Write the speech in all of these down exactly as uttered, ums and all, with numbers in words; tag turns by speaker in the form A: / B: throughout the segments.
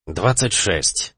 A: двадцать шесть.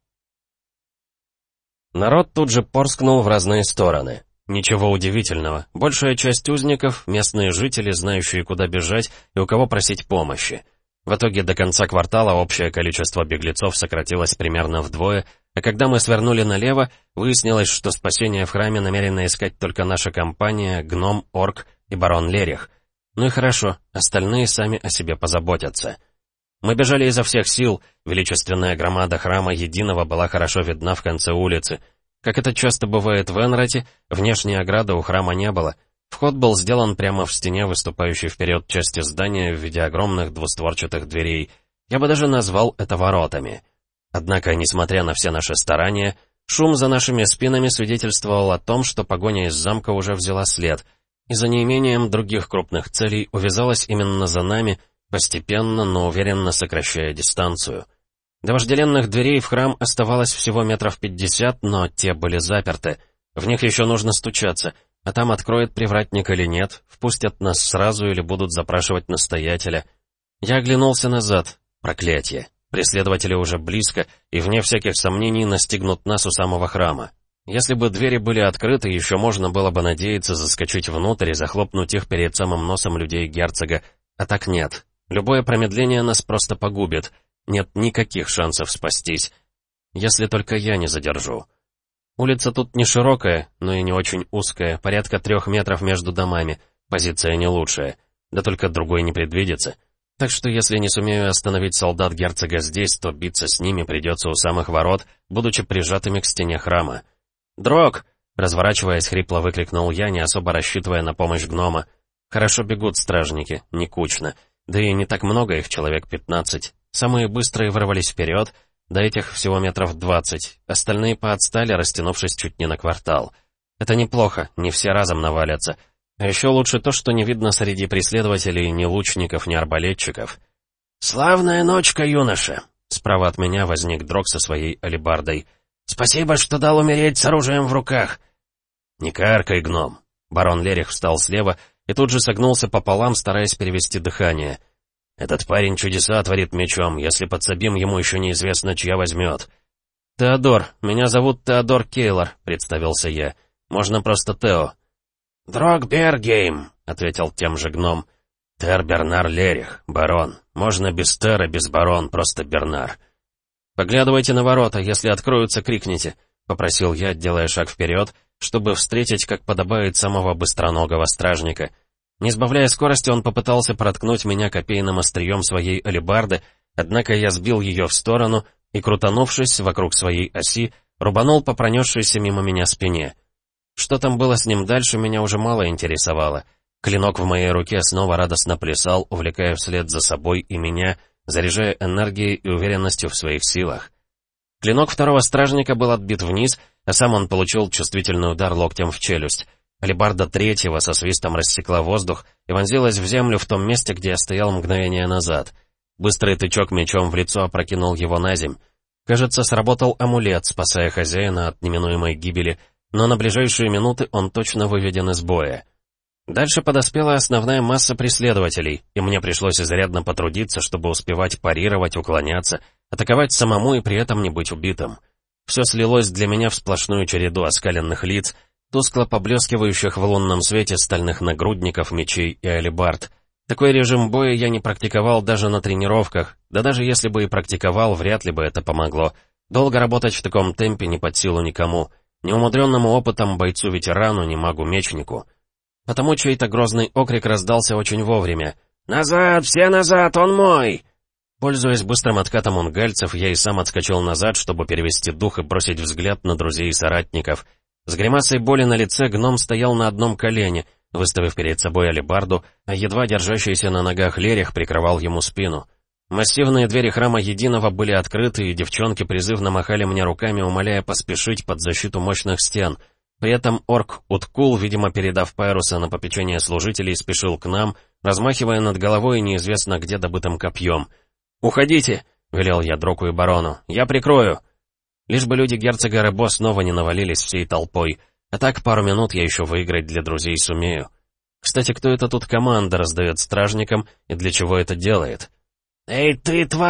A: Народ тут же порскнул в разные стороны. Ничего удивительного. Большая часть узников — местные жители, знающие, куда бежать и у кого просить помощи. В итоге до конца квартала общее количество беглецов сократилось примерно вдвое, а когда мы свернули налево, выяснилось, что спасение в храме намерена искать только наша компания, гном, орк и барон Лерих. Ну и хорошо, остальные сами о себе позаботятся. Мы бежали изо всех сил, величественная громада храма Единого была хорошо видна в конце улицы. Как это часто бывает в Энрате, внешней ограды у храма не было. Вход был сделан прямо в стене, выступающей вперед части здания в виде огромных двустворчатых дверей. Я бы даже назвал это воротами. Однако, несмотря на все наши старания, шум за нашими спинами свидетельствовал о том, что погоня из замка уже взяла след, и за неимением других крупных целей увязалась именно за нами, постепенно, но уверенно сокращая дистанцию. До вожделенных дверей в храм оставалось всего метров пятьдесят, но те были заперты. В них еще нужно стучаться, а там откроет привратник или нет, впустят нас сразу или будут запрашивать настоятеля. Я оглянулся назад. Проклятие. Преследователи уже близко, и вне всяких сомнений настигнут нас у самого храма. Если бы двери были открыты, еще можно было бы надеяться заскочить внутрь и захлопнуть их перед самым носом людей герцога, а так нет. Любое промедление нас просто погубит. Нет никаких шансов спастись. Если только я не задержу. Улица тут не широкая, но и не очень узкая, порядка трех метров между домами. Позиция не лучшая. Да только другой не предвидится. Так что если не сумею остановить солдат герцога здесь, то биться с ними придется у самых ворот, будучи прижатыми к стене храма. «Дрог!» — разворачиваясь, хрипло выкрикнул я, не особо рассчитывая на помощь гнома. Хорошо бегут стражники, не кучно. Да и не так много их, человек пятнадцать. Самые быстрые вырвались вперед, до этих всего метров двадцать. Остальные поотстали, растянувшись чуть не на квартал. Это неплохо, не все разом навалятся. А еще лучше то, что не видно среди преследователей ни лучников, ни арбалетчиков. «Славная ночка, юноша!» Справа от меня возник Дрог со своей алебардой. «Спасибо, что дал умереть с оружием в руках!» «Не каркай, гном!» Барон Лерих встал слева и тут же согнулся пополам, стараясь перевести дыхание. «Этот парень чудеса творит мечом, если подсобим, ему еще неизвестно, чья возьмет». «Теодор, меня зовут Теодор Кейлор», — представился я. «Можно просто Тео». «Дрог Бергейм», — ответил тем же гном. «Тер Бернар Лерих, барон. Можно без Тера, без барон, просто Бернар». «Поглядывайте на ворота, если откроются, крикните», — попросил я, делая шаг вперед, чтобы встретить, как подобает, самого быстроногого стражника. Не сбавляя скорости, он попытался проткнуть меня копейным острием своей алебарды, однако я сбил ее в сторону и, крутанувшись вокруг своей оси, рубанул по пронесшейся мимо меня спине. Что там было с ним дальше, меня уже мало интересовало. Клинок в моей руке снова радостно плясал, увлекая вслед за собой и меня, заряжая энергией и уверенностью в своих силах. Клинок второго стражника был отбит вниз, а сам он получил чувствительный удар локтем в челюсть. Алебарда третьего со свистом рассекла воздух и вонзилась в землю в том месте, где я стоял мгновение назад. Быстрый тычок мечом в лицо опрокинул его на земь. Кажется, сработал амулет, спасая хозяина от неминуемой гибели, но на ближайшие минуты он точно выведен из боя. Дальше подоспела основная масса преследователей, и мне пришлось изрядно потрудиться, чтобы успевать парировать, уклоняться, атаковать самому и при этом не быть убитым. Все слилось для меня в сплошную череду оскаленных лиц, тускло поблескивающих в лунном свете стальных нагрудников, мечей и алебард. Такой режим боя я не практиковал даже на тренировках, да даже если бы и практиковал, вряд ли бы это помогло. Долго работать в таком темпе не под силу никому, ни умудренному опытом бойцу-ветерану, ни магу-мечнику. Потому чей-то грозный окрик раздался очень вовремя. «Назад! Все назад! Он мой!» Пользуясь быстрым откатом унгальцев, я и сам отскочил назад, чтобы перевести дух и бросить взгляд на друзей и соратников. С гримасой боли на лице гном стоял на одном колене, выставив перед собой алебарду, а едва держащийся на ногах Лерих прикрывал ему спину. Массивные двери храма Единого были открыты, и девчонки призывно махали мне руками, умоляя поспешить под защиту мощных стен. При этом орк Уткул, видимо, передав Пайруса на попечение служителей, спешил к нам, размахивая над головой неизвестно где добытым копьем. «Уходите!» — велел я Дроку и барону. «Я прикрою!» Лишь бы люди герцога Ребо снова не навалились всей толпой, а так пару минут я еще выиграть для друзей сумею. Кстати, кто это тут команда раздает стражникам и для чего это делает? «Эй, ты, тварь!»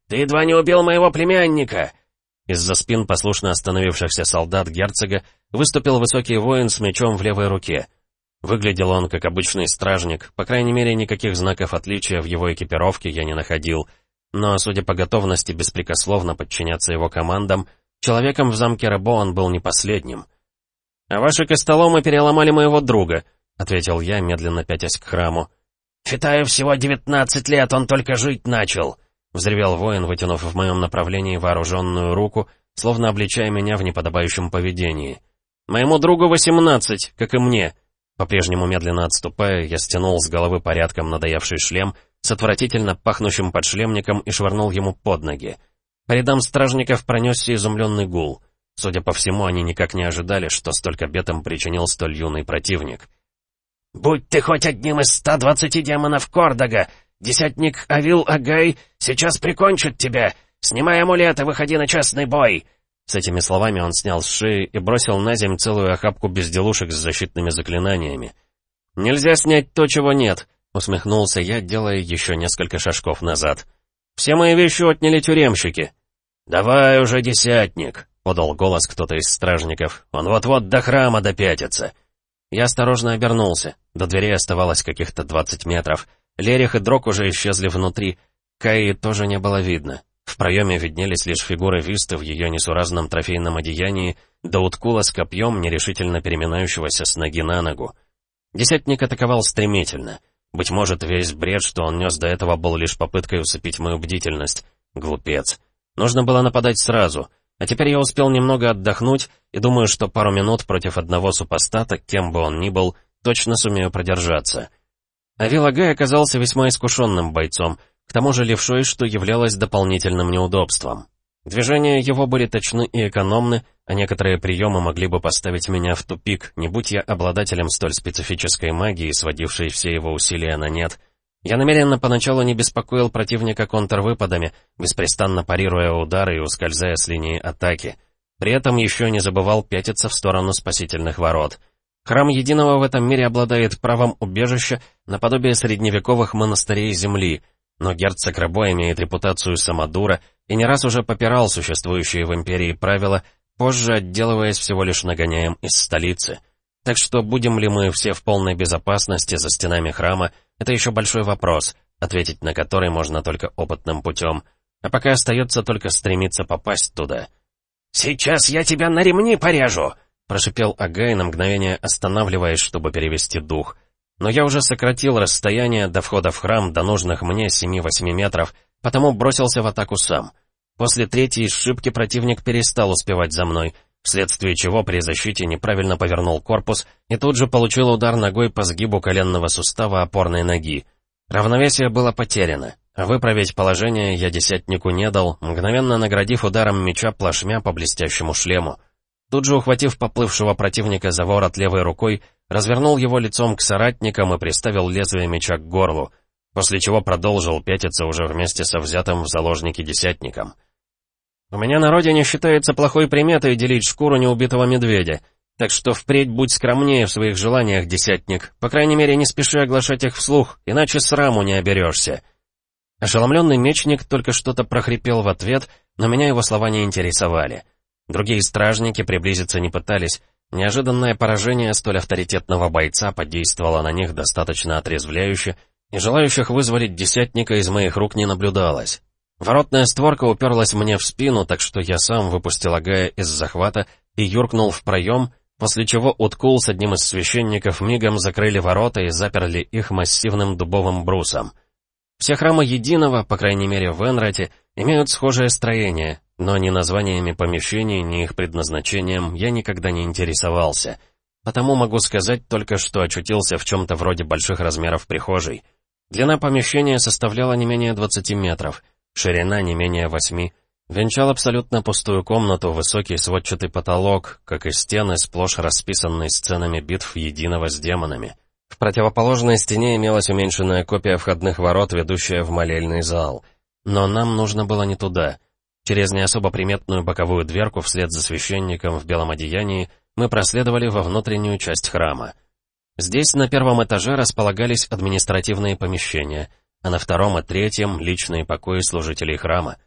B: Ты едва не убил моего племянника!»
A: Из-за спин послушно остановившихся солдат герцога выступил высокий воин с мечом в левой руке. Выглядел он как обычный стражник, по крайней мере, никаких знаков отличия в его экипировке я не находил, но, судя по готовности беспрекословно подчиняться его командам, человеком в замке Рабо он был не последним. «А ваши костоломы переломали моего друга», — ответил я, медленно пятясь к храму.
B: «Фитаю всего девятнадцать лет, он только жить начал»,
A: — взревел воин, вытянув в моем направлении вооруженную руку, словно обличая меня в неподобающем поведении. «Моему другу восемнадцать, как и мне». По-прежнему медленно отступая, я стянул с головы порядком надоевший шлем с отвратительно пахнущим подшлемником и швырнул ему под ноги. По рядам стражников пронесся изумленный гул. Судя по всему, они никак не ожидали, что столько бед им причинил столь юный противник.
B: «Будь ты хоть одним из ста двадцати демонов Кордога, десятник Авил Агай сейчас прикончит тебя! Снимай амулет и выходи на честный бой!»
A: С этими словами он снял с шеи и бросил на земь целую охапку безделушек с защитными заклинаниями. «Нельзя снять то, чего нет», — усмехнулся я, делая еще несколько шажков назад. «Все мои вещи отняли тюремщики».
B: «Давай уже, десятник»,
A: — подал голос кто-то из стражников.
B: «Он вот-вот до храма допятится».
A: Я осторожно обернулся. До дверей оставалось каких-то двадцать метров. Лерих и Дрог уже исчезли внутри. Каи тоже не было видно. В проеме виднелись лишь фигуры Висты в ее несуразном трофейном одеянии, да Уткула с копьем, нерешительно переминающегося с ноги на ногу. Десятник атаковал стремительно. Быть может, весь бред, что он нес до этого, был лишь попыткой усыпить мою бдительность. Глупец. Нужно было нападать сразу. А теперь я успел немного отдохнуть, и думаю, что пару минут против одного супостата, кем бы он ни был, точно сумею продержаться. Авил Агай оказался весьма искушенным бойцом, к тому же левшой, что являлось дополнительным неудобством. Движения его были точны и экономны, а некоторые приемы могли бы поставить меня в тупик, не будь я обладателем столь специфической магии, сводившей все его усилия на нет. Я намеренно поначалу не беспокоил противника контрвыпадами, беспрестанно парируя удары и ускользая с линии атаки. При этом еще не забывал пятиться в сторону спасительных ворот. Храм Единого в этом мире обладает правом убежища наподобие средневековых монастырей земли, но герцог Рабо имеет репутацию самодура и не раз уже попирал существующие в империи правила, позже отделываясь всего лишь нагоняем из столицы. Так что будем ли мы все в полной безопасности за стенами храма, это еще большой вопрос, ответить на который можно только опытным путем. А пока остается только стремиться попасть туда.
B: «Сейчас я тебя на ремни порежу!»
A: — прошипел Агай, на мгновение останавливаясь, чтобы перевести дух. Но я уже сократил расстояние до входа в храм до нужных мне семи-восьми метров, потому бросился в атаку сам. После третьей сшибки противник перестал успевать за мной, вследствие чего при защите неправильно повернул корпус и тут же получил удар ногой по сгибу коленного сустава опорной ноги. Равновесие было потеряно, а выправить положение я десятнику не дал, мгновенно наградив ударом меча плашмя по блестящему шлему. Тут же, ухватив поплывшего противника за ворот левой рукой, развернул его лицом к соратникам и приставил лезвие меча к горлу, после чего продолжил пятиться уже вместе со взятым в заложники десятником. «У меня на родине считается плохой приметой делить шкуру неубитого медведя, так что впредь будь скромнее в своих желаниях, десятник, по крайней мере не спеши оглашать их вслух, иначе сраму не оберешься». Ошеломленный мечник только что-то прохрипел в ответ, но меня его слова не интересовали. Другие стражники приблизиться не пытались. Неожиданное поражение столь авторитетного бойца подействовало на них достаточно отрезвляюще, и желающих вызволить десятника из моих рук не наблюдалось. Воротная створка уперлась мне в спину, так что я сам выпустил Агая из захвата и юркнул в проем, после чего Уткул с одним из священников мигом закрыли ворота и заперли их массивным дубовым брусом. Все храмы Единого, по крайней мере в Энрате, имеют схожее строение, но ни названиями помещений, ни их предназначением я никогда не интересовался. Потому могу сказать только, что очутился в чем-то вроде больших размеров прихожей. Длина помещения составляла не менее двадцати метров, ширина не менее восьми. Венчал абсолютно пустую комнату высокий сводчатый потолок, как и стены, сплошь расписанные сценами битв Единого с демонами. В противоположной стене имелась уменьшенная копия входных ворот, ведущая в молельный зал. Но нам нужно было не туда. Через не особо приметную боковую дверку вслед за священником в белом одеянии мы проследовали во внутреннюю часть храма. Здесь на первом этаже располагались административные помещения, а на втором и третьем — личные покои служителей храма.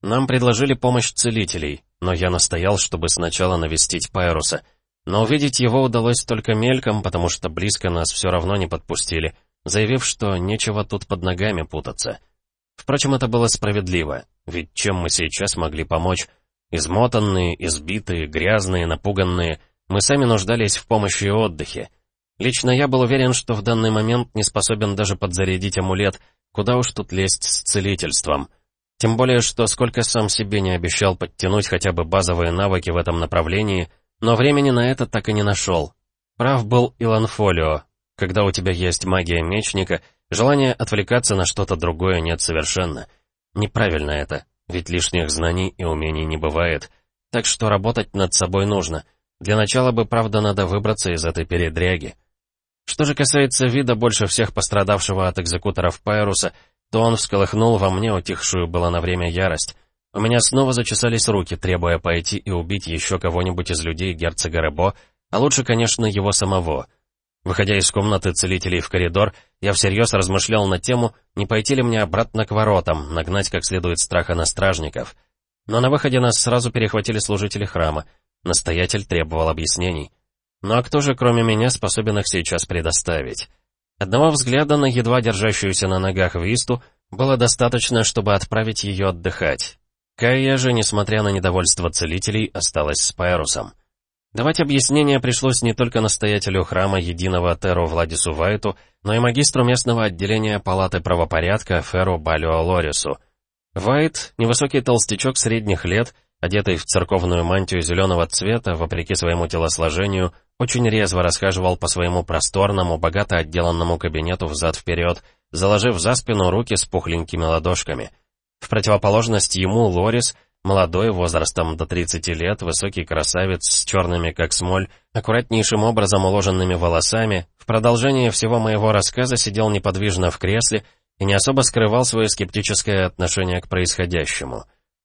A: Нам предложили помощь целителей, но я настоял, чтобы сначала навестить Пайруса. Но увидеть его удалось только мельком, потому что близко нас все равно не подпустили, заявив, что нечего тут под ногами путаться. Впрочем, это было справедливо, ведь чем мы сейчас могли помочь? Измотанные, избитые, грязные, напуганные, мы сами нуждались в помощи и отдыхе. Лично я был уверен, что в данный момент не способен даже подзарядить амулет, куда уж тут лезть с целительством. Тем более, что сколько сам себе не обещал подтянуть хотя бы базовые навыки в этом направлении, но времени на это так и не нашел. Прав был Илан Фолио. Когда у тебя есть магия мечника, желания отвлекаться на что-то другое нет совершенно. Неправильно это, ведь лишних знаний и умений не бывает. Так что работать над собой нужно. Для начала бы, правда, надо выбраться из этой передряги. Что же касается вида больше всех пострадавшего от экзекуторов Пайруса, то он всколыхнул во мне утихшую была на время ярость. У меня снова зачесались руки, требуя пойти и убить еще кого-нибудь из людей герцога Ребо, а лучше, конечно, его самого. Выходя из комнаты целителей в коридор, я всерьез размышлял на тему, не пойти ли мне обратно к воротам, нагнать как следует страха на стражников. Но на выходе нас сразу перехватили служители храма. Настоятель требовал объяснений. Ну а кто же, кроме меня, способен их сейчас предоставить? Одного взгляда на едва держащуюся на ногах Висту было достаточно, чтобы отправить ее отдыхать. Кайя же, несмотря на недовольство целителей, осталась с Пайрусом. Давать объяснения пришлось не только настоятелю храма единого Теру Владису Вайту, но и магистру местного отделения палаты правопорядка Феру Балио Лорису. Вайт, невысокий толстячок средних лет, одетый в церковную мантию зеленого цвета, вопреки своему телосложению, очень резво расхаживал по своему просторному, богато отделанному кабинету взад-вперед, заложив за спину руки с пухленькими ладошками. В противоположность ему Лорис, молодой, возрастом до тридцати лет, высокий красавец с черными, как смоль, аккуратнейшим образом уложенными волосами, в продолжение всего моего рассказа сидел неподвижно в кресле и не особо скрывал свое скептическое отношение к происходящему.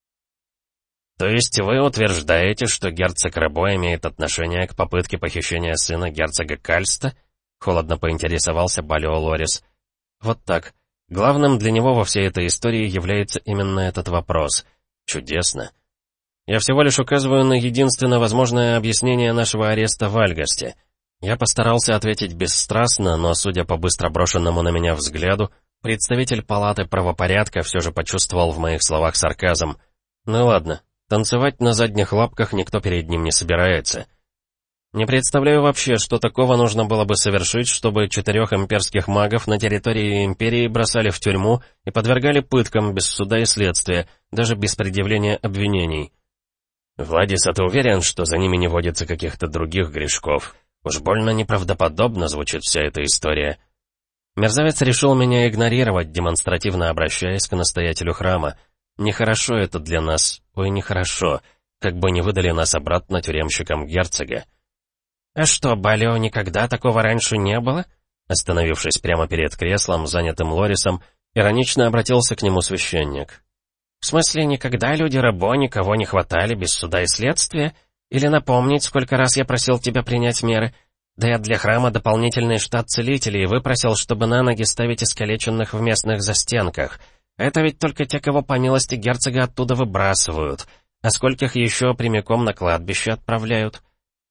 A: «То есть вы утверждаете, что герцог Ребо имеет отношение к попытке похищения сына герцога Кальста?» — холодно поинтересовался Балио Лорис. «Вот так. Главным для него во всей этой истории является именно этот вопрос. Чудесно. Я всего лишь указываю на единственно возможное объяснение нашего ареста в Альгасте. Я постарался ответить бесстрастно, но, судя по быстро брошенному на меня взгляду, представитель палаты правопорядка все же почувствовал в моих словах сарказм. Ну ладно. Танцевать на задних лапках никто перед ним не собирается. Не представляю вообще, что такого нужно было бы совершить, чтобы четырех имперских магов на территории Империи бросали в тюрьму и подвергали пыткам без суда и следствия, даже без предъявления обвинений. Владис, а ты уверен, что за ними не водится каких-то других грешков? Уж больно неправдоподобно звучит вся эта история. Мерзавец решил меня игнорировать, демонстративно обращаясь к настоятелю храма. Нехорошо это для нас, ой, нехорошо, как бы не выдали нас обратно тюремщикам герцога. «А что, Балио, никогда такого раньше не было?» Остановившись прямо перед креслом, занятым Лорисом, иронично обратился к нему священник. «В смысле, никогда люди Ребо никого не хватали без суда и следствия? Или напомнить, сколько раз я просил тебя принять меры? Да я для храма дополнительный штат целителей выпросил, чтобы на ноги ставить искалеченных в местных застенках». Это ведь только те, кого по милости герцога оттуда выбрасывают. А скольких еще прямиком на кладбище отправляют?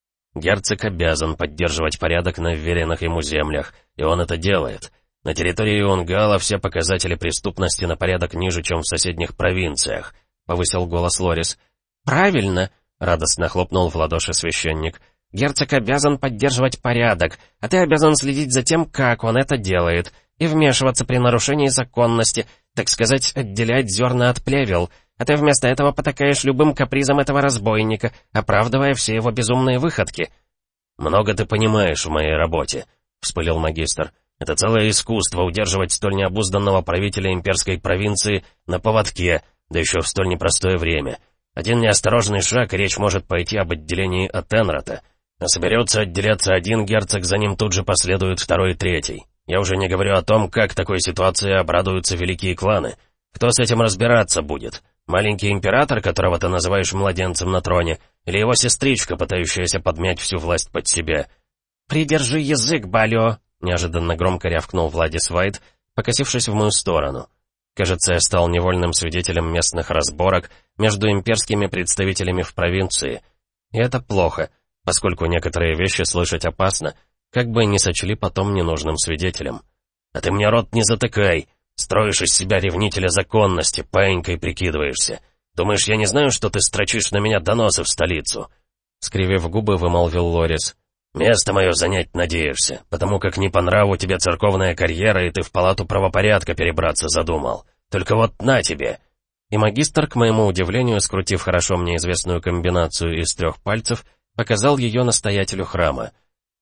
A: Герцог обязан поддерживать порядок на вверенных ему землях, и он это делает. На территории Унгала все показатели преступности на порядок ниже, чем в соседних провинциях, — повысил голос Лорис. «Правильно!» — радостно хлопнул в ладоши священник. «Герцог обязан поддерживать порядок, а ты обязан следить за тем, как он это делает, и вмешиваться при нарушении законности, так сказать, отделять зерна от плевел, а ты вместо этого потакаешь любым капризом этого разбойника, оправдывая все его безумные выходки». «Много ты понимаешь в моей работе», — вспылил магистр. «Это целое искусство удерживать столь необузданного правителя имперской провинции на поводке, да еще в столь непростое время. Один неосторожный шаг, и речь может пойти об отделении от Энрота. А соберется отделяться один герцог, за ним тут же последует второй и третий. Я уже не говорю о том, как такой ситуации обрадуются великие кланы. Кто с этим разбираться будет? Маленький император, которого ты называешь младенцем на троне, или его сестричка, пытающаяся подмять всю власть под себя?» «Придержи язык, Балио!» — неожиданно громко рявкнул Владис Вайт, покосившись в мою сторону. Кажется, я стал невольным свидетелем местных разборок между имперскими представителями в провинции. И это плохо, поскольку некоторые вещи слышать опасно, как бы не сочли потом ненужным свидетелем. «А ты мне рот не затыкай! Строишь из себя ревнителя законности, паинькой прикидываешься. Думаешь, я не знаю, что ты строчишь на меня доносы в столицу?» Скривив губы, вымолвил Лорис. «Место мое занять надеешься, потому как не по нраву тебе церковная карьера, и ты в палату правопорядка перебраться задумал. Только вот на тебе!» И магистр, к моему удивлению, скрутив хорошо мне известную комбинацию из трех пальцев, показал ее настоятелю храма.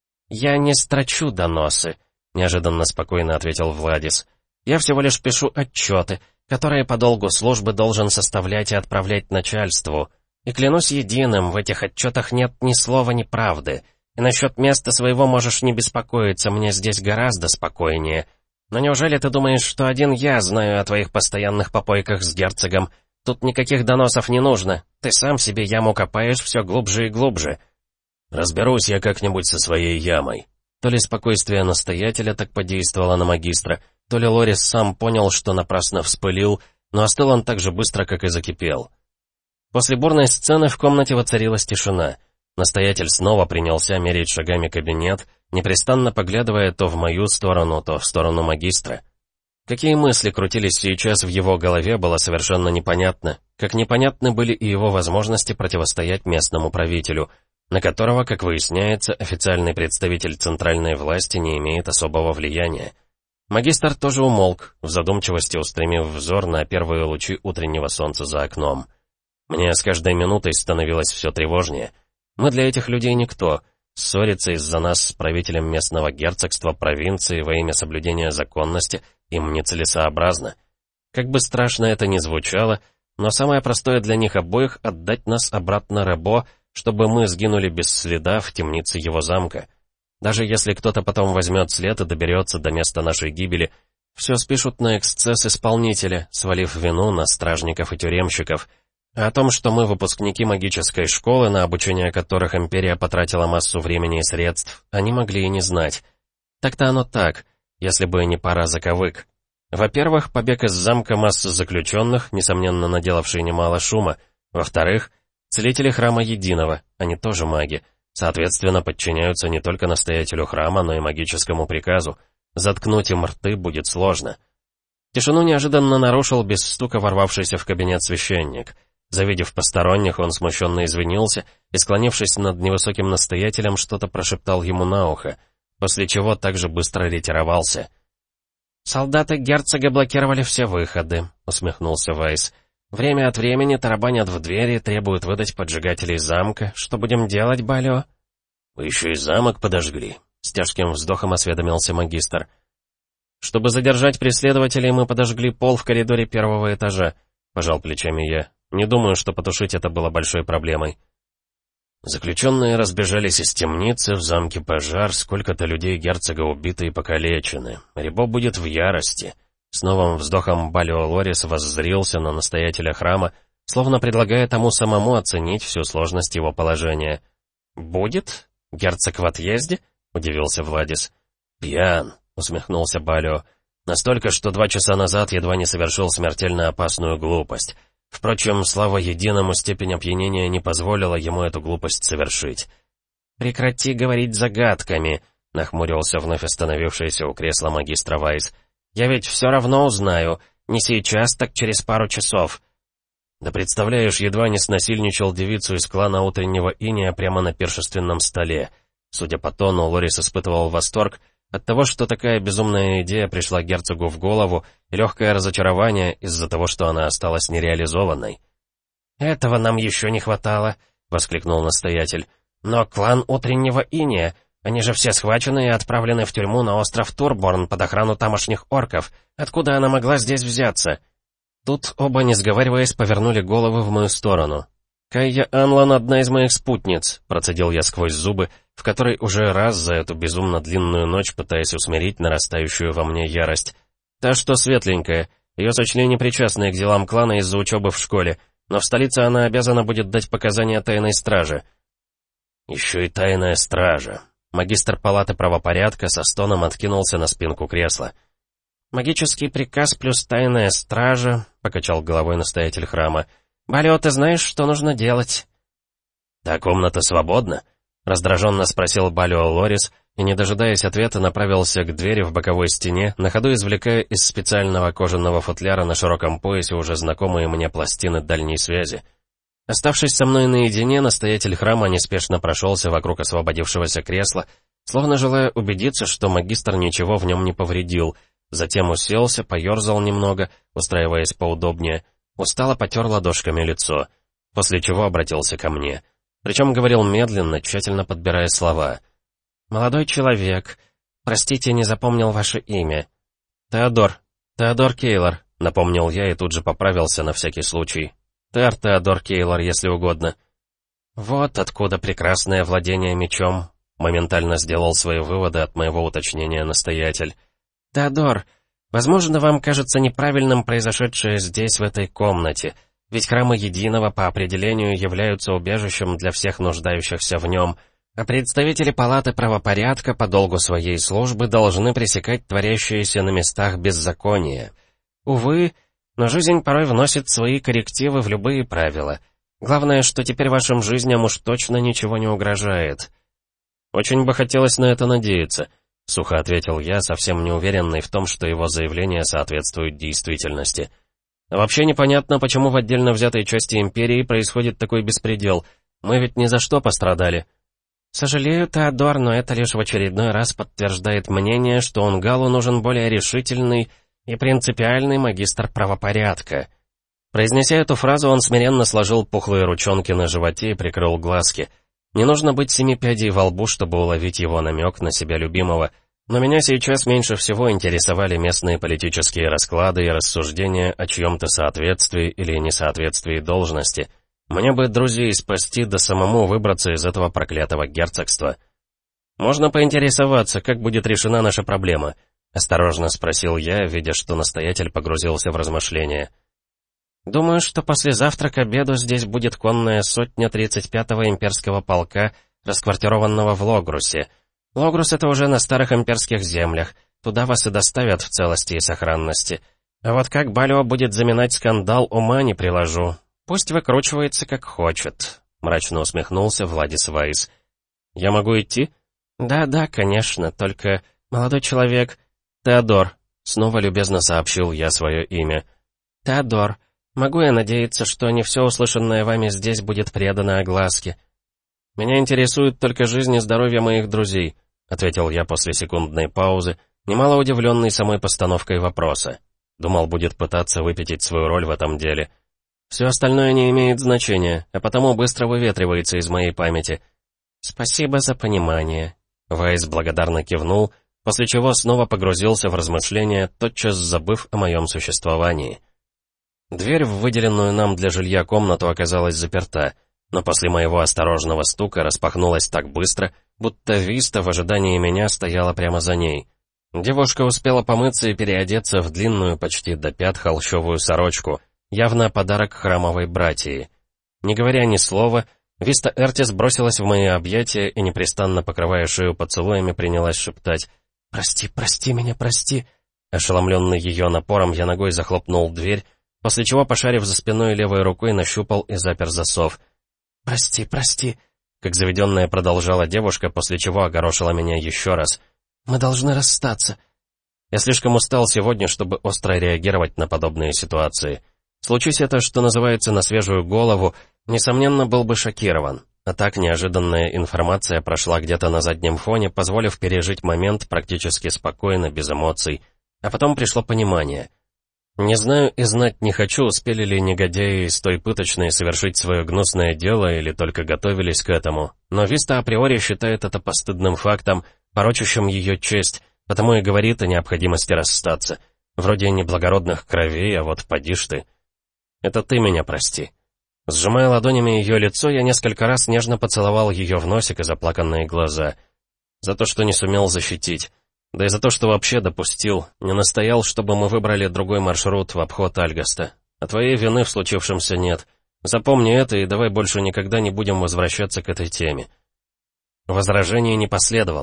A: «Я не строчу доносы», — неожиданно спокойно ответил Владис. «Я всего лишь пишу отчеты, которые по долгу службы должен составлять и отправлять начальству. И клянусь единым, в этих отчетах нет ни слова неправды. И насчет места своего можешь не беспокоиться, мне здесь гораздо спокойнее. Но неужели ты думаешь, что один я знаю о твоих постоянных попойках с герцогом? Тут никаких доносов не нужно. Ты сам себе яму копаешь все глубже и глубже». «Разберусь я как-нибудь со своей ямой». То ли спокойствие настоятеля так подействовало на магистра, то ли Лорис сам понял, что напрасно вспылил, но остыл он так же быстро, как и закипел. После бурной сцены в комнате воцарилась тишина. Настоятель снова принялся мерить шагами кабинет, непрестанно поглядывая то в мою сторону, то в сторону магистра. Какие мысли крутились сейчас в его голове, было совершенно непонятно, как непонятны были и его возможности противостоять местному правителю, на которого, как выясняется, официальный представитель центральной власти не имеет особого влияния. Магистр тоже умолк, в задумчивости устремив взор на первые лучи утреннего солнца за окном. Мне с каждой минутой становилось все тревожнее. Мы для этих людей никто. Ссориться из-за нас с правителем местного герцогства провинции во имя соблюдения законности им нецелесообразно. Как бы страшно это ни звучало, но самое простое для них обоих — отдать нас обратно Ребо, чтобы мы сгинули без следа в темнице его замка. Даже если кто-то потом возьмет след и доберется до места нашей гибели, все спишут на эксцесс исполнителя, свалив вину на стражников и тюремщиков. А о том, что мы выпускники магической школы, на обучение которых империя потратила массу времени и средств, они могли и не знать. Так-то оно так, если бы не пара заковык. Во-первых, побег из замка массы заключенных, несомненно наделавший немало шума. Во-вторых, целители храма Единого, они тоже маги, соответственно, подчиняются не только настоятелю храма, но и магическому приказу. Заткнуть им рты будет сложно. Тишину неожиданно нарушил без стука ворвавшийся в кабинет священник. Завидев посторонних, он смущенно извинился и, склонившись над невысоким настоятелем, что-то прошептал ему на ухо, после чего также быстро ретировался. «Солдаты герцога блокировали все выходы», — усмехнулся Вайс. «Время от времени тарабанят в двери, требуют выдать поджигателей замка. Что будем делать, Балио?» «Вы еще и замок подожгли», — с тяжким вздохом осведомился магистр.
B: «Чтобы задержать преследователей, мы подожгли пол в коридоре первого этажа», — пожал плечами я. «Не думаю, что потушить это было большой проблемой».
A: Заключенные разбежались из темницы, в замке пожар, сколько-то людей герцога убиты и покалечены. Ребо будет в ярости. С новым вздохом Балио Лорис воззрился на настоятеля храма, словно предлагая тому самому оценить всю сложность его положения. «Будет? Герцог в отъезде?» — удивился Владис. «Пьян», — усмехнулся Балио. «Настолько, что два часа назад едва не совершил смертельно опасную глупость. Впрочем, слава Единому, степень опьянения не позволила ему эту глупость совершить».
B: «Прекрати говорить загадками», — нахмурился вновь остановившийся у кресла магистра Вайс. «Я ведь все равно узнаю. Не сейчас, так через пару часов».
A: «Да представляешь, едва не снасильничал девицу из клана Утреннего Иния прямо на пиршественном столе». Судя по тону, Лорис испытывал восторг от того, что такая безумная идея пришла герцогу в голову, и легкое разочарование из-за того, что она осталась нереализованной.
B: «Этого нам еще не хватало», — воскликнул настоятель. «Но клан Утреннего Иния, они же все схвачены и отправлены в тюрьму на остров Турборн под охрану тамошних орков. Откуда она могла здесь взяться?» Тут оба, не сговариваясь, повернули головы в мою сторону. «Кайя Анлан — одна из моих спутниц», — процедил я сквозь зубы, в которой уже раз за эту безумно длинную ночь пытаясь усмирить нарастающую во мне ярость. «Та, что светленькая, ее сочли непричастной к делам клана из-за учебы в школе, но в столице она обязана будет дать показания тайной страже».
A: «Еще и тайная стража». Магистр палаты правопорядка со стоном откинулся на спинку кресла.
B: «Магический приказ плюс тайная стража», — покачал головой настоятель храма. «Балио, ты знаешь, что нужно делать?»
A: «Та комната свободна?» — раздраженно спросил Балио Лорис, и, не дожидаясь ответа, направился к двери в боковой стене, на ходу извлекая из специального кожаного футляра на широком поясе уже знакомые мне пластины дальней связи. Оставшись со мной наедине, настоятель храма неспешно прошелся вокруг освободившегося кресла, словно желая убедиться, что магистр ничего в нем не повредил, затем уселся, поерзал немного, устраиваясь поудобнее, устало потер ладошками лицо, после чего обратился ко мне. Причем говорил медленно, тщательно подбирая слова. «Молодой человек, простите, не запомнил ваше имя». «Теодор, Теодор Кейлор», — напомнил я и тут же поправился на всякий случай. «Тер Теодор Кейлор, если угодно». «Вот откуда прекрасное владение мечом», — моментально сделал свои выводы от моего уточнения настоятель. «Теодор, возможно, вам кажется неправильным произошедшее здесь, в этой комнате, ведь храмы Единого по определению являются убежищем для всех нуждающихся в нем, а представители палаты правопорядка по долгу своей службы должны пресекать творящееся на местах беззаконие. Увы, но жизнь порой вносит свои коррективы в любые правила. Главное, что теперь вашим жизням уж точно ничего не угрожает». «Очень бы хотелось на это надеяться», — сухо ответил я, совсем не уверенный в том, что его заявление соответствует действительности. «Вообще непонятно, почему в отдельно взятой части Империи происходит такой беспредел. Мы ведь ни за что пострадали». «Сожалею, Теодор, но это лишь в очередной раз подтверждает мнение, что Унгалу нужен более решительный и принципиальный магистр правопорядка». Произнеся эту фразу, он смиренно сложил пухлые ручонки на животе и прикрыл глазки. Не нужно быть семи пядей во лбу, чтобы уловить его намек на себя любимого, но меня сейчас меньше всего интересовали местные политические расклады и рассуждения о чьем-то соответствии или несоответствии должности. Мне бы друзей спасти, да самому выбраться из этого проклятого герцогства. «Можно поинтересоваться, как будет решена наша проблема?» — осторожно спросил я, видя, что настоятель погрузился в размышления. «Думаю, что послезавтра к обеду здесь будет конная сотня тридцать пятого имперского полка, расквартированного в Логрусе. Логрус — это уже на старых имперских землях, туда вас и доставят в целости и сохранности. А вот как Балио будет заминать скандал, ума не приложу. Пусть выкручивается как хочет», — мрачно усмехнулся Владис Вайс. «Я могу идти?» «Да-да, конечно, только, молодой человек...» «Теодор», — снова любезно сообщил я свое имя. «Теодор, могу я надеяться, что не все услышанное вами здесь будет предано огласке?» «Меня интересует только жизнь и здоровье моих друзей», — ответил я после секундной паузы, немало удивленный самой постановкой вопроса. Думал, будет пытаться выпятить свою роль в этом деле. Все остальное не имеет значения, а потому быстро выветривается из моей памяти. «Спасибо за понимание», — Вайс благодарно кивнул, после чего снова погрузился в размышления, тотчас забыв о моем существовании. Дверь в выделенную нам для жилья комнату оказалась заперта, но после моего осторожного стука распахнулась так быстро, будто Виста в ожидании меня стояла прямо за ней. Девушка успела помыться и переодеться в длинную почти до пят холщовую сорочку, явно подарок храмовой братии. Не говоря ни слова, Виста Эртис бросилась в мои объятия и, непрестанно покрывая шею поцелуями, принялась шептать: «Прости, прости меня, прости». Ошеломленный ее напором, я ногой захлопнул дверь, после чего, пошарив за спиной левой рукой, нащупал и запер засов. «Прости, прости», — как заведенная продолжала девушка, после чего огорошила меня еще раз. «Мы должны расстаться». Я слишком устал сегодня, чтобы остро реагировать на подобные ситуации. Случись это, что называется, на свежую голову, несомненно, был бы шокирован. А так неожиданная информация прошла где-то на заднем фоне, позволив пережить момент практически спокойно, без эмоций. А потом пришло понимание. Не знаю и знать не хочу, успели ли негодяи из той пыточной совершить свое гнусное дело или только готовились к этому, но Виста априори считает это постыдным фактом, порочащим ее честь, потому и говорит о необходимости расстаться. Вроде неблагородных кровей, а вот поди ж ты. «Это ты меня прости». Сжимая ладонями ее лицо, я несколько раз нежно поцеловал ее в носик и заплаканные глаза. За то, что не сумел защитить. Да и за то, что вообще допустил, не настоял, чтобы мы выбрали другой маршрут в обход Альгаста. А твоей вины в случившемся нет. Запомни это и давай больше никогда не будем возвращаться к этой теме. Возражений не последовало.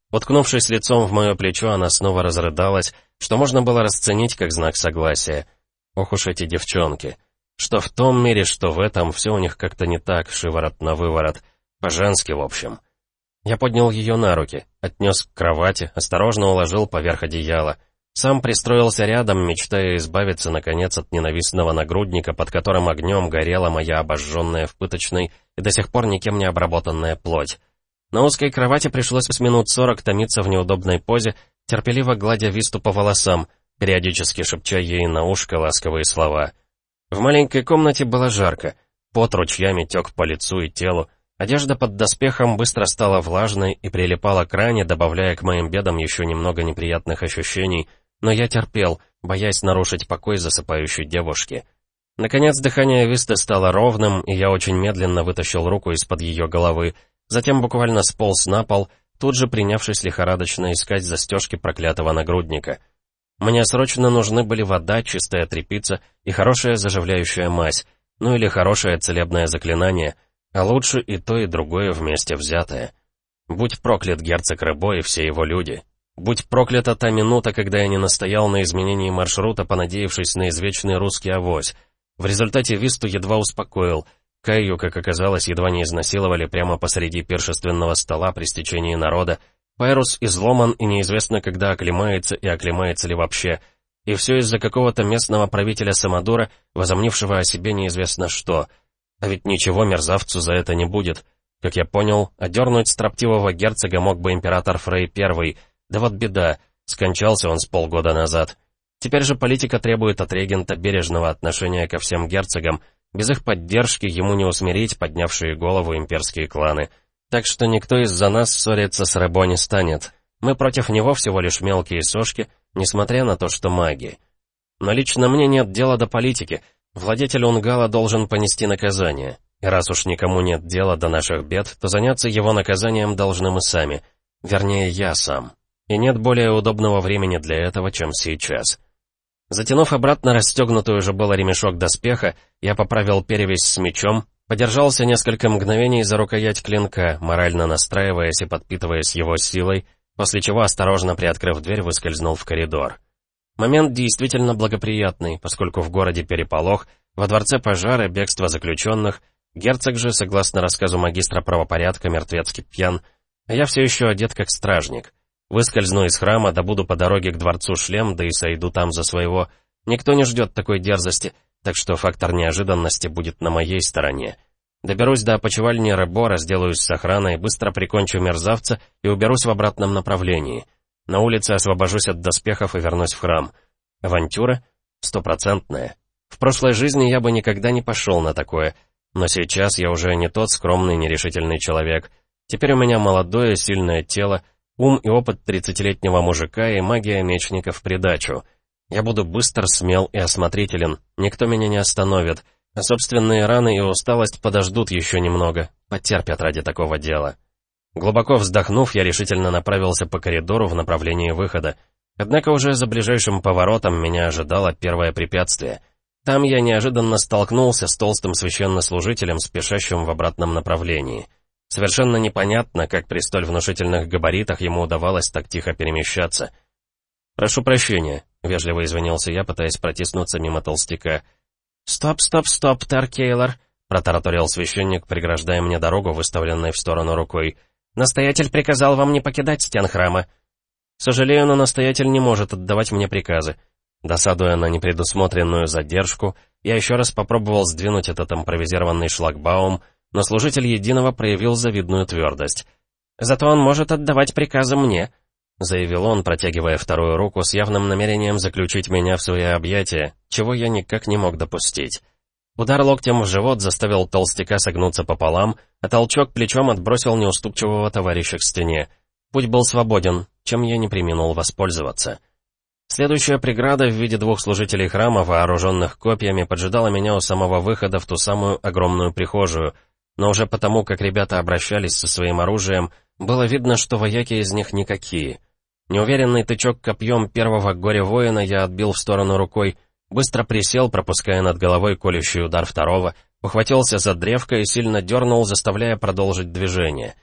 A: Уткнувшись лицом в мое плечо, она снова разрыдалась, что можно было расценить как знак согласия. Ох уж эти девчонки. Что в том мире, что в этом, все у них как-то не так, шиворот на выворот. По-женски, в общем. Я поднял ее на руки, отнес к кровати, осторожно уложил поверх одеяла. Сам пристроился рядом, мечтая избавиться, наконец, от ненавистного нагрудника, под которым огнем горела моя обожженная в пыточной и до сих пор никем не обработанная плоть. На узкой кровати пришлось с минут сорок томиться в неудобной позе, терпеливо гладя Висту по волосам, периодически шепча ей на ушко ласковые слова. В маленькой комнате было жарко, пот ручьями тек по лицу и телу, одежда под доспехом быстро стала влажной и прилипала к ране, добавляя к моим бедам еще немного неприятных ощущений, но я терпел, боясь нарушить покой засыпающей девушки. Наконец дыхание Висты стало ровным, и я очень медленно вытащил руку из-под ее головы, затем буквально сполз на пол, тут же принявшись лихорадочно искать застежки проклятого нагрудника. Мне срочно нужны были вода, чистая тряпица и хорошая заживляющая мазь, ну или хорошее целебное заклинание, а лучше и то, и другое вместе взятое. Будь проклят герцог Рыбо и все его люди. Будь проклята та минута, когда я не настоял на изменении маршрута, понадеявшись на извечный русский авось. В результате Висту едва успокоил. Каю, как оказалось, едва не изнасиловали прямо посреди пиршественного стола при стечении народа. Пайрус изломан и неизвестно, когда оклемается и оклемается ли вообще. И все из-за какого-то местного правителя Самодура, возомнившего о себе неизвестно что. А ведь ничего мерзавцу за это не будет. Как я понял, одернуть строптивого герцога мог бы император Фрей Первый. Да вот беда, скончался он с полгода назад. Теперь же политика требует от регента бережного отношения ко всем герцогам. Без их поддержки ему не усмирить поднявшие голову имперские кланы. Так что никто из-за нас ссориться с Рыбо не станет. Мы против него всего лишь мелкие сошки, несмотря на то, что маги. Но лично мне нет дела до политики. Владетель Унгала должен понести наказание. И раз уж никому нет дела до наших бед, то заняться его наказанием должны мы сами. Вернее, я сам. И нет более удобного времени для этого, чем сейчас. Затянув обратно расстегнутую уже было ремешок доспеха, я поправил перевязь с мечом, подержался несколько мгновений за рукоять клинка, морально настраиваясь и подпитываясь его силой, после чего, осторожно приоткрыв дверь, выскользнул в коридор. Момент действительно благоприятный, поскольку в городе переполох, во дворце пожары, бегство заключенных, герцог же, согласно рассказу магистра правопорядка, мертвецки пьян, а я все еще одет как стражник. Выскользну из храма, добуду по дороге к дворцу шлем, да и сойду там за своего. Никто не ждет такой дерзости, так что фактор неожиданности будет на моей стороне. Доберусь до опочивальни Рыбо, разделаюсь с охраной, быстро прикончу мерзавца и уберусь в обратном направлении. На улице освобожусь от доспехов и вернусь в храм. Авантюра? Стопроцентная. В прошлой жизни я бы никогда не пошел на такое, но сейчас я уже не тот скромный, нерешительный человек. Теперь у меня молодое, сильное тело, ум и опыт тридцатилетнего мужика и магия мечника в придачу. Я буду быстр, смел и осмотрителен, никто меня не остановит, а собственные раны и усталость подождут еще немного, потерпят ради такого дела. Глубоко вздохнув, я решительно направился по коридору в направлении выхода. Однако уже за ближайшим поворотом меня ожидало первое препятствие. Там я неожиданно столкнулся с толстым священнослужителем, спешащим в обратном направлении. Совершенно непонятно, как при столь внушительных габаритах ему удавалось так тихо перемещаться. «Прошу прощения», — вежливо извинился я, пытаясь протиснуться мимо толстяка. «Стоп, стоп, стоп, Таркейлор», — протараторил священник, преграждая мне дорогу, выставленной в сторону рукой. «Настоятель приказал вам не покидать стен храма». «Сожалею, но настоятель не может отдавать мне приказы». Досадуя на непредусмотренную задержку, я еще раз попробовал сдвинуть этот импровизированный шлагбаум, но служитель Единого проявил завидную твердость. «Зато он может отдавать приказы мне», — заявил он, протягивая вторую руку с явным намерением заключить меня в свои объятия, чего я никак не мог допустить. Удар локтем в живот заставил толстяка согнуться пополам, а толчок плечом отбросил неуступчивого товарища к стене. Путь был свободен, чем я не преминул воспользоваться. Следующая преграда в виде двух служителей храма, вооруженных копьями, поджидала меня у самого выхода в ту самую огромную прихожую, но уже потому, как ребята обращались со своим оружием, было видно, что вояки из них никакие. Неуверенный тычок копьем первого горе-воина я отбил в сторону рукой, быстро присел, пропуская над головой колющий удар второго, ухватился за древко и сильно дернул, заставляя продолжить движение.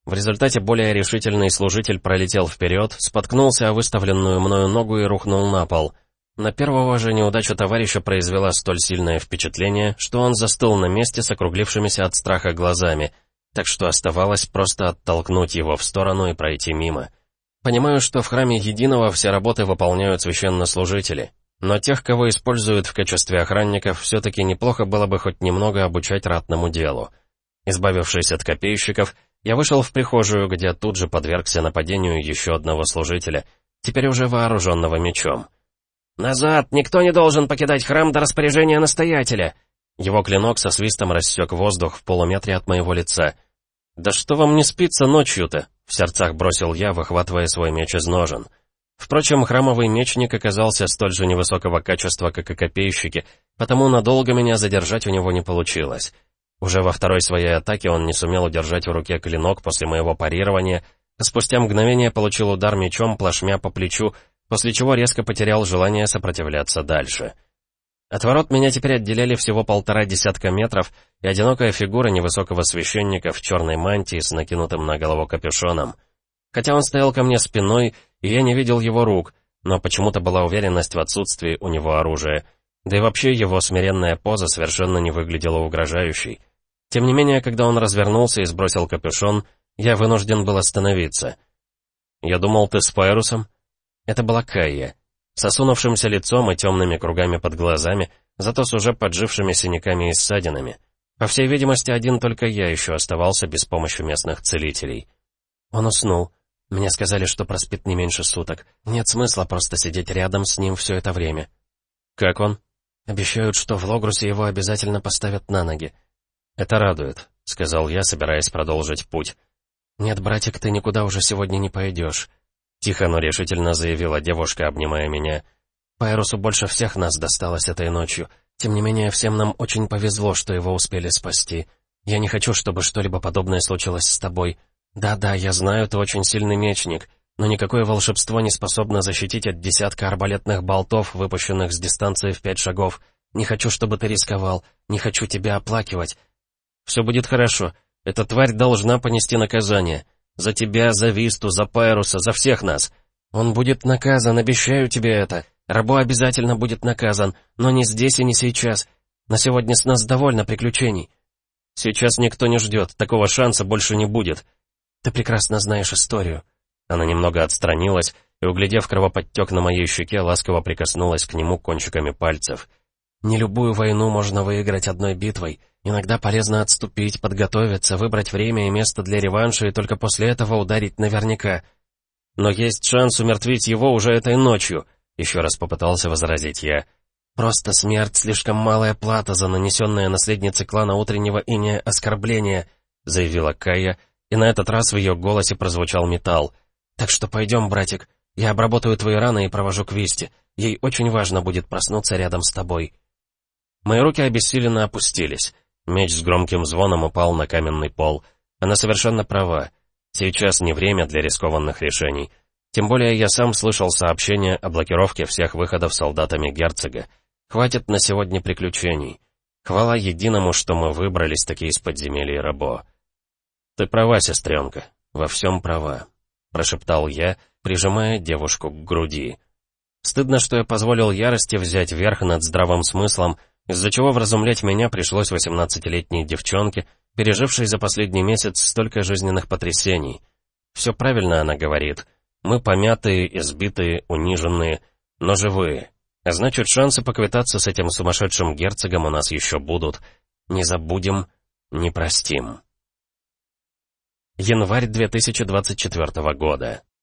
A: В результате более решительный служитель пролетел вперед, споткнулся о выставленную мною ногу и рухнул на пол. На первого же неудача товарища произвела столь сильное впечатление, что он застыл на месте с округлившимися от страха глазами, так что оставалось просто оттолкнуть его в сторону и пройти мимо. Понимаю, что в храме Единого все работы выполняют священнослужители, но тех, кого используют в качестве охранников, все-таки неплохо было бы хоть немного обучать ратному делу. Избавившись от копейщиков, я вышел в прихожую, где тут же подвергся нападению еще одного служителя, теперь уже вооруженного мечом. «Назад! Никто не должен покидать храм до распоряжения настоятеля!» Его клинок со свистом рассек воздух в полуметре от моего лица. «Да что вам не спится ночью-то?» — в сердцах бросил я, выхватывая свой меч из ножен. Впрочем, храмовый мечник оказался столь же невысокого качества, как и копейщики, потому надолго меня задержать у него не получилось. Уже во второй своей атаке он не сумел удержать в руке клинок после моего парирования, а спустя мгновение получил удар мечом плашмя по плечу, после чего резко потерял желание сопротивляться дальше. От ворот меня теперь отделяли всего полтора десятка метров, и одинокая фигура невысокого священника в черной мантии с накинутым на голову капюшоном. Хотя он стоял ко мне спиной, и я не видел его рук, но почему-то была уверенность в отсутствии у него оружия, да и вообще его смиренная поза совершенно не выглядела угрожающей. Тем не менее, когда он развернулся и сбросил капюшон, я вынужден был остановиться. «Я думал, ты с Пайрусом?» Это была Кайя, с осунувшимся лицом и темными кругами под глазами, зато с уже поджившими синяками и ссадинами. По всей видимости, один только я еще оставался без помощи местных целителей. Он уснул. Мне сказали, что проспит не меньше суток. Нет смысла просто сидеть рядом с ним все это время. Как он? Обещают, что в Логрусе его обязательно поставят на ноги. Это радует, — сказал я, собираясь продолжить путь. Нет, братик, ты никуда уже сегодня не пойдешь. Тихо, но решительно заявила девушка, обнимая меня. Пайрусу больше всех нас досталось этой ночью. Тем не менее, всем нам очень повезло, что его успели спасти. Я не хочу, чтобы что-либо подобное случилось с тобой. Да-да, я знаю, ты очень сильный мечник, но никакое волшебство не способно защитить от десятка арбалетных болтов, выпущенных с дистанции в пять шагов. Не хочу, чтобы ты рисковал, не хочу тебя оплакивать. Все будет хорошо. Эта тварь должна понести наказание. За тебя, за Висту, за Пайруса, за всех нас. Он будет наказан, обещаю тебе это. Рабо обязательно будет наказан, но не здесь и не сейчас. На сегодня с нас довольно приключений. Сейчас никто не ждет, такого шанса больше не будет. Ты прекрасно знаешь историю». Она немного отстранилась и, углядев кровоподтек на моей щеке, ласково прикоснулась к нему кончиками пальцев. «Не любую войну можно выиграть одной битвой. Иногда полезно отступить, подготовиться, выбрать время и место для реванша и только после этого ударить наверняка. Но есть шанс умертвить его уже этой ночью», — еще раз попытался возразить я. «Просто смерть — слишком малая плата за нанесенное наследнице клана Утреннего Иния оскорбление», — заявила Кайя, и на этот раз в ее голосе прозвучал металл. «Так что пойдем, братик, я обработаю твои раны и провожу к Висте. Ей очень важно будет проснуться рядом с тобой». Мои руки обессиленно опустились. Меч с громким звоном упал на каменный пол. Она совершенно права. Сейчас не время для рискованных решений. Тем более я сам слышал сообщение о блокировке всех выходов солдатами герцога. Хватит на сегодня приключений. Хвала Единому, что мы выбрались таки из подземелья Рабо. «Ты права, сестренка, во всем права», — прошептал я, прижимая девушку к груди. Стыдно, что я позволил ярости взять верх над здравым смыслом, из-за чего вразумлять меня пришлось восемнадцатилетней девчонке, пережившей за последний месяц столько жизненных потрясений. Все правильно она говорит. Мы помятые, избитые, униженные, но живые. А значит, шансы поквитаться с этим сумасшедшим герцогом у нас еще будут. Не забудем, не простим. Январь две тысячи двадцать четвёртого года.